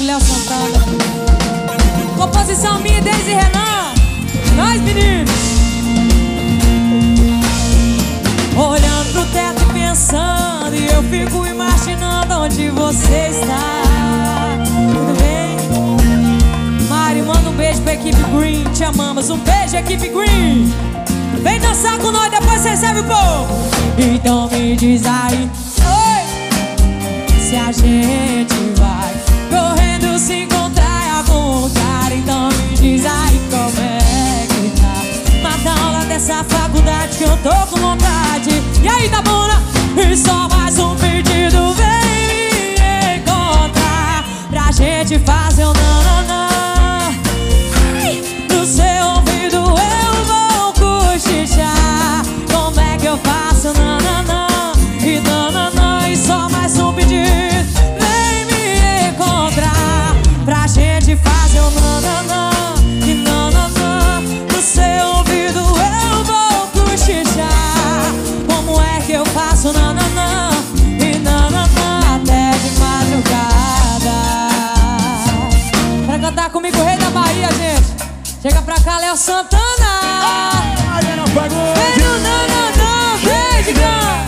Léo Santana. Composição minha, Deise e Renan. Nós, meninos. Olhando pro teto e pensando, e eu fico imaginando onde você está. Tudo bem? Mari, manda um beijo pra equipe Green. Te amamos, um beijo, equipe Green. Vem dançar com nós, depois você recebe o povo. Então me diz aí, oi, se a gente vai correndo se encontrar em algum lugar. Então me diz aí como é que tá. Mata a aula dessa faculdade que eu tô com vontade. E aí, Tabuna? E só mais um pedido, vem me encontrar pra gente fazer o nananã. No seu ouvido eu vou cochichar. Como é que eu faço nananã? E nananã, e só mais um pedido, vem me encontrar pra gente fazer o nananã. E nananã, no seu ouvido eu vou cochichar. Como é que eu faço nananã? E nananã, até de madrugada. Pra cantar comigo o rei da Bahia, gente, chega pra cá, Léo Santana. Mariana Fagundes. Vem no nananã, vem de cá.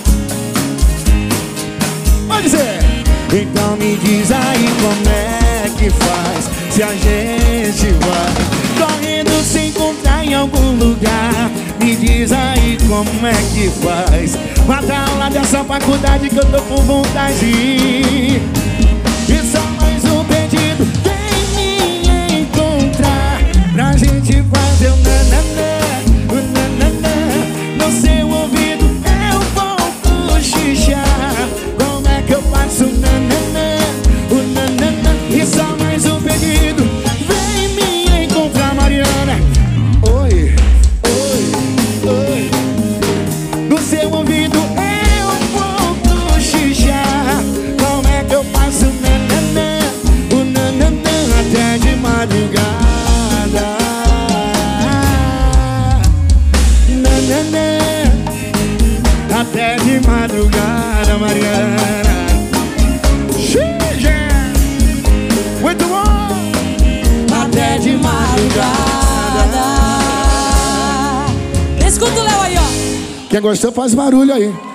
Pode dizer. Então me diz aí como é que faz, se a gente vai correndo se encontrar em algum lugar. Me diz aí como é que faz. Mata a aula dessa faculdade que eu tô com vontade de ir. E só mais um pedido, vem me encontrar pra gente fazer o nananã, o nananã. No seu ouvido eu vou cochichar. Como é que eu faço o nananã, o nananã? E só mais um pedido, vem me encontrar, Mariana. Oi, oi, oi. No seu ouvido eu vou cochichar. Como é que eu faço o nananã, o nananã? Até de madrugada. Nananã, até de madrugada, Mariana. Muito bom. Até de madrugada. Escuta o Léo aí, ó. Quem gostou faz barulho aí.